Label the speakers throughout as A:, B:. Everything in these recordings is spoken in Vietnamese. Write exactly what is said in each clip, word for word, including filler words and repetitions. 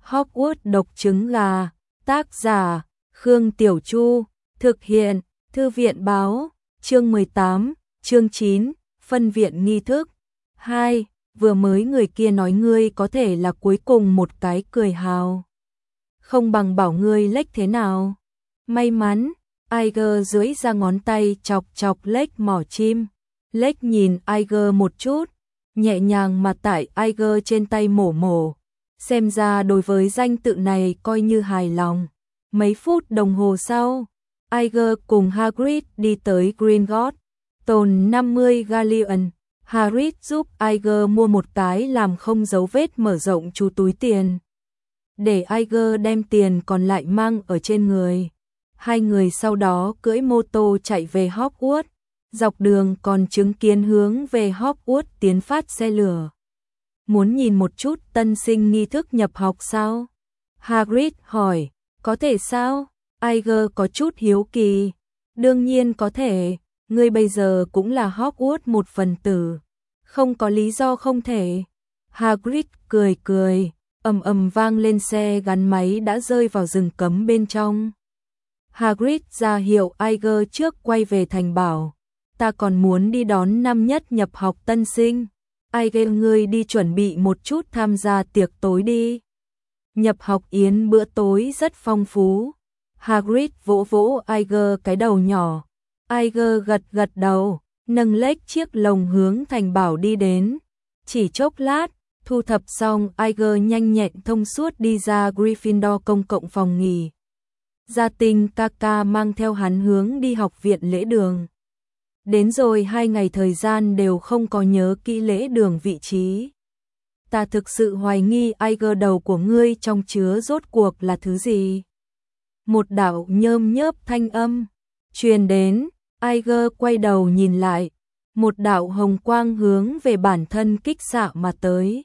A: Hogwarts độc trứng gà, tác giả, Khương Tiểu Chu, thực hiện, Thư viện báo, chương mười tám, chương chín, phân viện nghi thức. hai. Vừa mới người kia nói ngươi có thể là cuối cùng một cái cười hào. Không bằng bảo ngươi lếch thế nào. May mắn, Iger duỗi ra ngón tay chọc chọc lếch mỏ chim. Lếch nhìn Iger một chút, nhẹ nhàng mà tại Iger trên tay mổ mổ. Xem ra đối với danh tự này coi như hài lòng. Mấy phút đồng hồ sau, Iger cùng Hagrid đi tới Gringotts, tồn năm mươi galleon. Hagrid giúp Iger mua một cái làm không dấu vết mở rộng chú túi tiền, để Iger đem tiền còn lại mang ở trên người. Hai người sau đó cưỡi mô tô chạy về Hogwarts, dọc đường còn chứng kiến hướng về Hogwarts tiến phát xe lửa. Muốn nhìn một chút tân sinh nghi thức nhập học sao? Hagrid hỏi, có thể sao? Iger có chút hiếu kỳ. Đương nhiên có thể, ngươi bây giờ cũng là Hogwarts một phần tử. Không có lý do không thể. Hagrid cười cười, ầm ầm vang lên xe gắn máy đã rơi vào rừng cấm bên trong. Hagrid ra hiệu Iger trước quay về thành bảo. Ta còn muốn đi đón năm nhất nhập học tân sinh. Iger ngươi đi chuẩn bị một chút tham gia tiệc tối đi. Nhập học yến bữa tối rất phong phú. Hagrid vỗ vỗ Iger cái đầu nhỏ. Iger gật gật đầu, nâng lếch chiếc lồng hướng thành bảo đi đến. Chỉ chốc lát, thu thập xong Iger nhanh nhẹn thông suốt đi ra Gryffindor công cộng phòng nghỉ. Gia Tinh ca ca mang theo hắn hướng đi học viện lễ đường. Đến rồi hai ngày thời gian đều không có nhớ kỹ lễ đường vị trí. Ta thực sự hoài nghi Iger đầu của ngươi trong chứa rốt cuộc là thứ gì. Một đạo nhơm nhớp thanh âm truyền đến, Iger quay đầu nhìn lại, một đạo hồng quang hướng về bản thân kích xạ mà tới.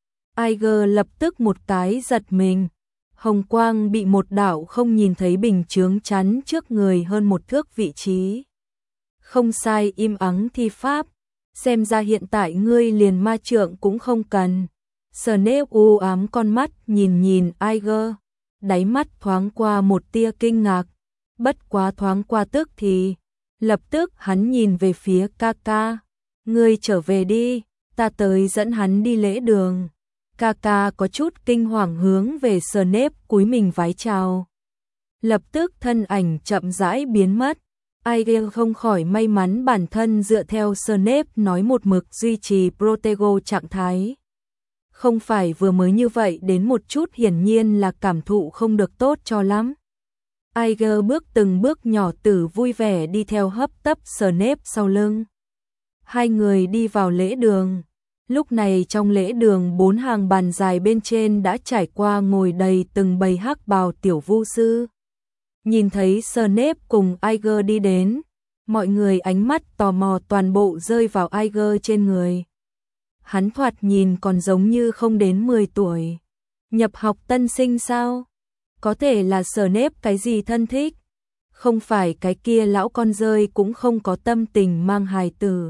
A: Iger lập tức một cái giật mình, hồng quang bị một đạo không nhìn thấy bình chướng chắn trước người hơn một thước vị trí. Không sai, im ắng thi pháp, xem ra hiện tại ngươi liền ma trượng cũng không cần. Snape u ám con mắt nhìn nhìn Iger, đáy mắt thoáng qua một tia kinh ngạc, bất quá thoáng qua tức thì, lập tức hắn nhìn về phía Kaka, ngươi trở về đi, ta tới dẫn hắn đi lễ đường. Kaka có chút kinh hoàng hướng về Snape cúi mình vái chào. Lập tức thân ảnh chậm rãi biến mất. Iger không khỏi may mắn bản thân dựa theo Snape nói một mực duy trì Protego trạng thái. Không phải vừa mới như vậy đến một chút hiển nhiên là cảm thụ không được tốt cho lắm. Iger bước từng bước nhỏ tử vui vẻ đi theo hấp tấp Snape sau lưng. Hai người đi vào lễ đường. Lúc này trong lễ đường bốn hàng bàn dài bên trên đã trải qua ngồi đầy từng bầy hắc bào tiểu vu sư. Nhìn thấy Snape cùng Iger đi đến, mọi người ánh mắt tò mò toàn bộ rơi vào Iger trên người. Hắn thoạt nhìn còn giống như không đến mười tuổi. Nhập học tân sinh sao? Có thể là Snape cái gì thân thích? Không phải cái kia lão con rơi cũng không có tâm tình mang hài tử.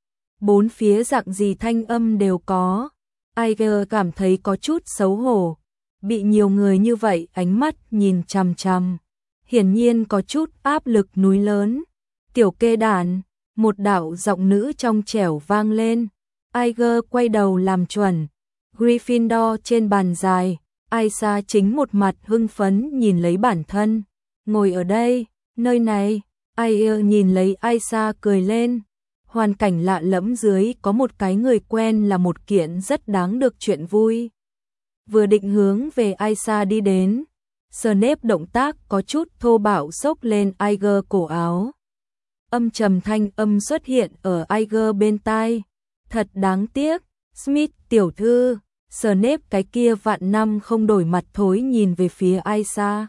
A: Bốn phía dạng gì thanh âm đều có. Iger cảm thấy có chút xấu hổ. Bị nhiều người như vậy ánh mắt nhìn chằm chằm. Hiển nhiên có chút áp lực núi lớn. Tiểu kê đản, một đạo giọng nữ trong trẻo vang lên. Iger quay đầu làm chuẩn. Gryffindor trên bàn dài, Aisa chính một mặt hưng phấn nhìn lấy bản thân. Ngồi ở đây, nơi này, Iger nhìn lấy Aisa cười lên. Hoàn cảnh lạ lẫm dưới có một cái người quen là một kiện rất đáng được chuyện vui. Vừa định hướng về Aisa đi đến, Snape động tác có chút thô bạo xốc lên Iger cổ áo. Âm trầm thanh âm xuất hiện ở Iger bên tai. Thật đáng tiếc, Smith tiểu thư. Snape cái kia vạn năm không đổi mặt thối nhìn về phía Aisa.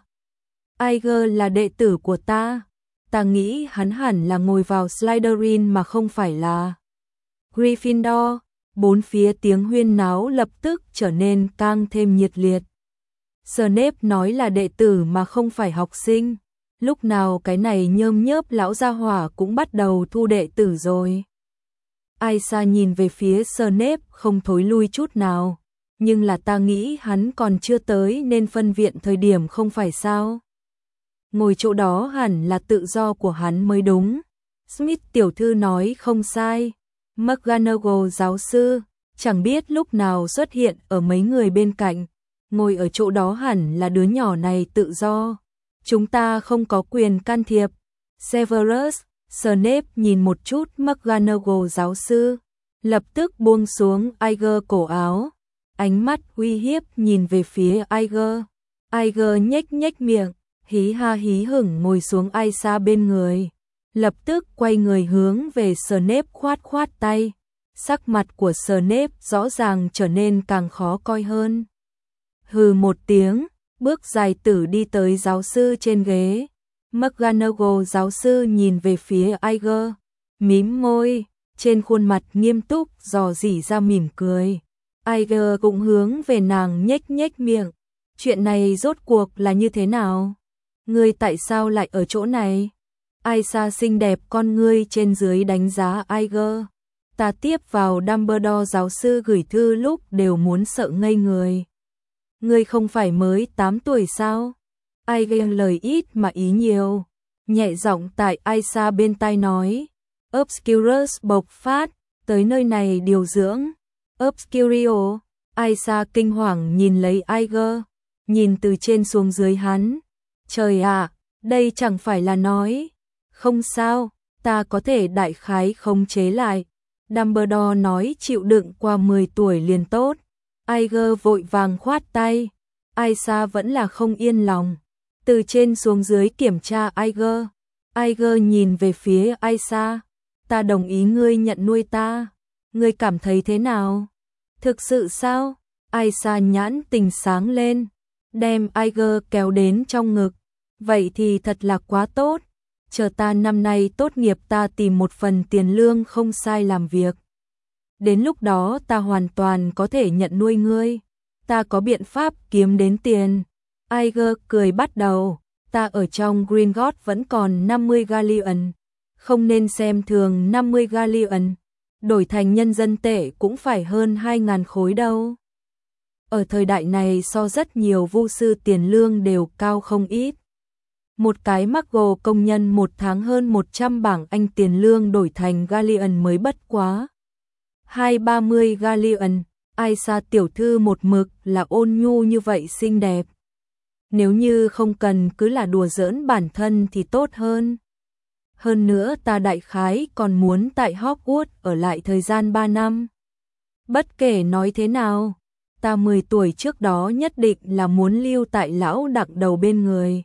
A: Iger là đệ tử của ta. Ta nghĩ hắn hẳn là ngồi vào Slytherin mà không phải là Gryffindor. Bốn phía tiếng huyên náo lập tức trở nên càng thêm nhiệt liệt. Snape nói là đệ tử mà không phải học sinh. Lúc nào cái này nhơm nhớp lão gia hỏa cũng bắt đầu thu đệ tử rồi. Aisa nhìn về phía Snape không thối lui chút nào. nhưng là ta nghĩ hắn còn chưa tới nên phân viện thời điểm không phải sao. Ngồi chỗ đó hẳn là tự do của hắn mới đúng. Smith tiểu thư nói không sai. McGonagall giáo sư, chẳng biết lúc nào xuất hiện ở mấy người bên cạnh. Ngồi ở chỗ đó hẳn là đứa nhỏ này tự do. Chúng ta không có quyền can thiệp. Severus Snape nhìn một chút McGonagall giáo sư, lập tức buông xuống Iger cổ áo. Ánh mắt uy hiếp nhìn về phía Iger. Iger nhếch nhếch miệng, hí ha hí hửng ngồi xuống Aisa bên người. Lập tức quay người hướng về Snape khoát khoát tay. Sắc mặt của Snape rõ ràng trở nên càng khó coi hơn. Hừ một tiếng, bước dài tử đi tới giáo sư trên ghế. McGonagall giáo sư nhìn về phía Iger, mím môi, trên khuôn mặt nghiêm túc dò dỉ ra mỉm cười. Iger cũng hướng về nàng nhếch nhếch miệng. Chuyện này rốt cuộc là như thế nào? Ngươi tại sao lại ở chỗ này? Aisa xinh đẹp con ngươi trên dưới đánh giá Iger. Ta tiếp vào Dumbledore giáo sư gửi thư lúc đều muốn sợ ngây người. Ngươi không phải mới tám tuổi sao? Iger lời ít mà ý nhiều, nhẹ giọng tại Aisa bên tai nói. Obscurus bộc phát, tới nơi này điều dưỡng. Obscurio, Aisa kinh hoàng nhìn lấy Iger, nhìn từ trên xuống dưới hắn. Trời ạ, đây chẳng phải là nói. Không sao, ta có thể đại khái khống chế lại. Dumbledore nói chịu đựng qua mười tuổi liền tốt. Iger vội vàng khoát tay. Aisa vẫn là không yên lòng. Từ trên xuống dưới kiểm tra Iger. Iger nhìn về phía Aisa. Ta đồng ý ngươi nhận nuôi ta. Ngươi cảm thấy thế nào? Thực sự sao? Aisa nhãn tình sáng lên, đem Iger kéo đến trong ngực. Vậy thì thật là quá tốt. Chờ ta năm nay tốt nghiệp ta tìm một phần tiền lương không sai làm việc. Đến lúc đó ta hoàn toàn có thể nhận nuôi ngươi. Ta có biện pháp kiếm đến tiền. Iger cười bắt đầu. Ta ở trong Gringotts vẫn còn năm mươi galleon. Không nên xem thường năm mươi galleon. Đổi thành nhân dân tệ cũng phải hơn hai ngàn khối đâu. Ở thời đại này so rất nhiều vu sư tiền lương đều cao không ít. Một cái Muggle công nhân một tháng hơn một trăm bảng Anh tiền lương đổi thành galleon mới bất quá. Hai ba mươi galleon, Aisa tiểu thư một mực là ôn nhu như vậy xinh đẹp. Nếu như không cần cứ là đùa giỡn bản thân thì tốt hơn. Hơn nữa ta đại khái còn muốn tại Hogwarts ở lại thời gian ba năm. Bất kể nói thế nào, ta mười tuổi trước đó nhất định là muốn lưu tại lão đặc đầu bên người.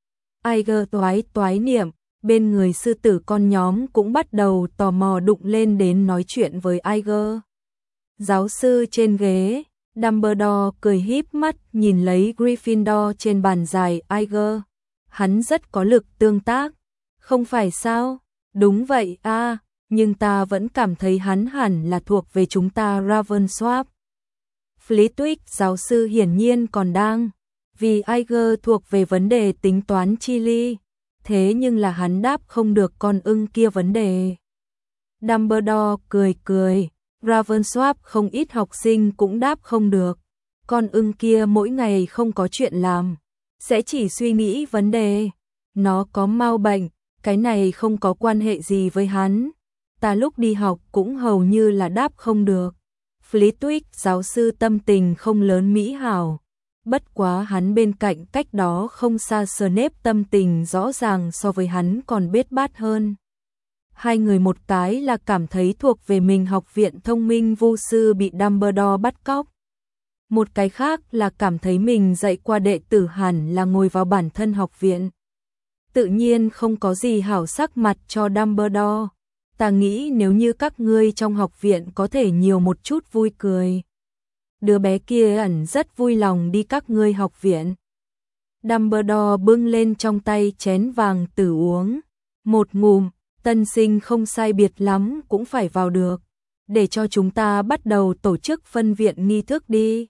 A: Iger toái toái niệm, bên người sư tử con nhóm cũng bắt đầu tò mò đụng lên đến nói chuyện với Iger. Giáo sư trên ghế, Dumbledore cười híp mắt nhìn lấy Gryffindor trên bàn dài Iger. Hắn rất có lực tương tác. Không phải sao? Đúng vậy a, à, nhưng ta vẫn cảm thấy hắn hẳn là thuộc về chúng ta Ravensworth. Flitwick giáo sư hiển nhiên còn đang, vì Iger thuộc về vấn đề tính toán chi ly, thế nhưng là hắn đáp không được con ưng kia vấn đề. Dumbledore cười cười, Ravensworth không ít học sinh cũng đáp không được. Con ưng kia mỗi ngày không có chuyện làm, sẽ chỉ suy nghĩ vấn đề. Nó có mau bệnh, cái này không có quan hệ gì với hắn. Ta lúc đi học cũng hầu như là đáp không được. Flitwick giáo sư tâm tình không lớn mỹ hảo. Bất quá hắn bên cạnh cách đó không xa Snape tâm tình rõ ràng so với hắn còn bết bát hơn. Hai người một cái là cảm thấy thuộc về mình học viện thông minh vu sư bị Dumbledore bắt cóc. Một cái khác là cảm thấy mình dạy qua đệ tử hẳn là ngồi vào bản thân học viện. Tự nhiên không có gì hảo sắc mặt cho Dumbledore. Ta nghĩ nếu như các ngươi trong học viện có thể nhiều một chút vui cười. Đứa bé kia ẩn rất vui lòng đi các ngươi học viện. Dumbledore bưng lên trong tay chén vàng tử uống. Một ngụm, tân sinh không sai biệt lắm cũng phải vào được. Để cho chúng ta bắt đầu tổ chức phân viện nghi thức đi.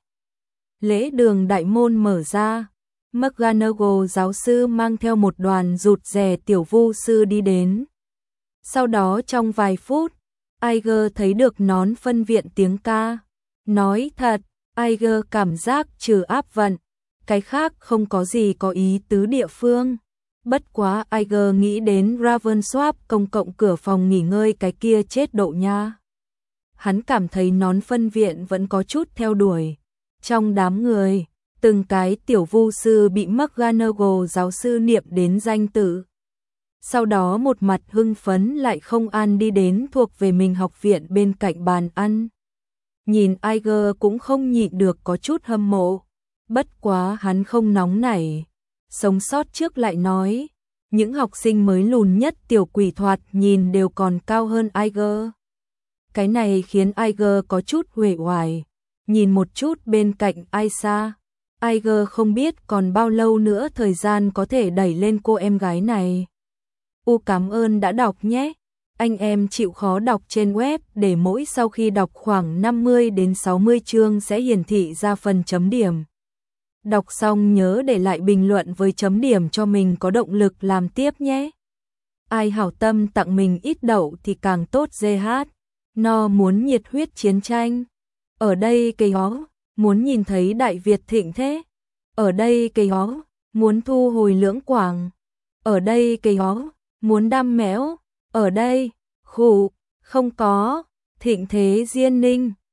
A: Lễ đường đại môn mở ra. McGonagall giáo sư mang theo một đoàn rụt rè tiểu vu sư đi đến. Sau đó trong vài phút, Iger thấy được nón phân viện tiếng ca. Nói thật, Iger cảm giác trừ áp vận, cái khác không có gì có ý tứ địa phương. Bất quá Iger nghĩ đến Ravenswap công cộng cửa phòng nghỉ ngơi cái kia chết độ nha. Hắn cảm thấy nón phân viện vẫn có chút theo đuổi. Trong đám người, từng cái tiểu vu sư bị McGonagall giáo sư niệm đến danh tự. Sau đó một mặt hưng phấn lại không an đi đến thuộc về mình học viện bên cạnh bàn ăn. Nhìn Iger cũng không nhịn được có chút hâm mộ. Bất quá hắn không nóng nảy. Sống sót trước lại nói, những học sinh mới lùn nhất tiểu quỷ thoạt nhìn đều còn cao hơn Iger. Cái này khiến Iger có chút uể oải. Nhìn một chút bên cạnh Aisha, Iger không biết còn bao lâu nữa thời gian có thể đẩy lên cô em gái này. U cảm ơn đã đọc nhé. Anh em chịu khó đọc trên web để mỗi sau khi đọc khoảng năm mươi đến sáu mươi chương sẽ hiển thị ra phần chấm điểm. Đọc xong nhớ để lại bình luận với chấm điểm cho mình có động lực làm tiếp nhé. Ai hảo tâm tặng mình ít đậu thì càng tốt giê hát. No muốn nhiệt huyết chiến tranh. Ở đây cây hó, muốn nhìn thấy Đại Việt thịnh thế. Ở đây cây hó, muốn thu hồi lưỡng quảng. Ở đây cây hó, muốn đam méo. Ở đây, khủ, không có, thịnh thế diên ninh.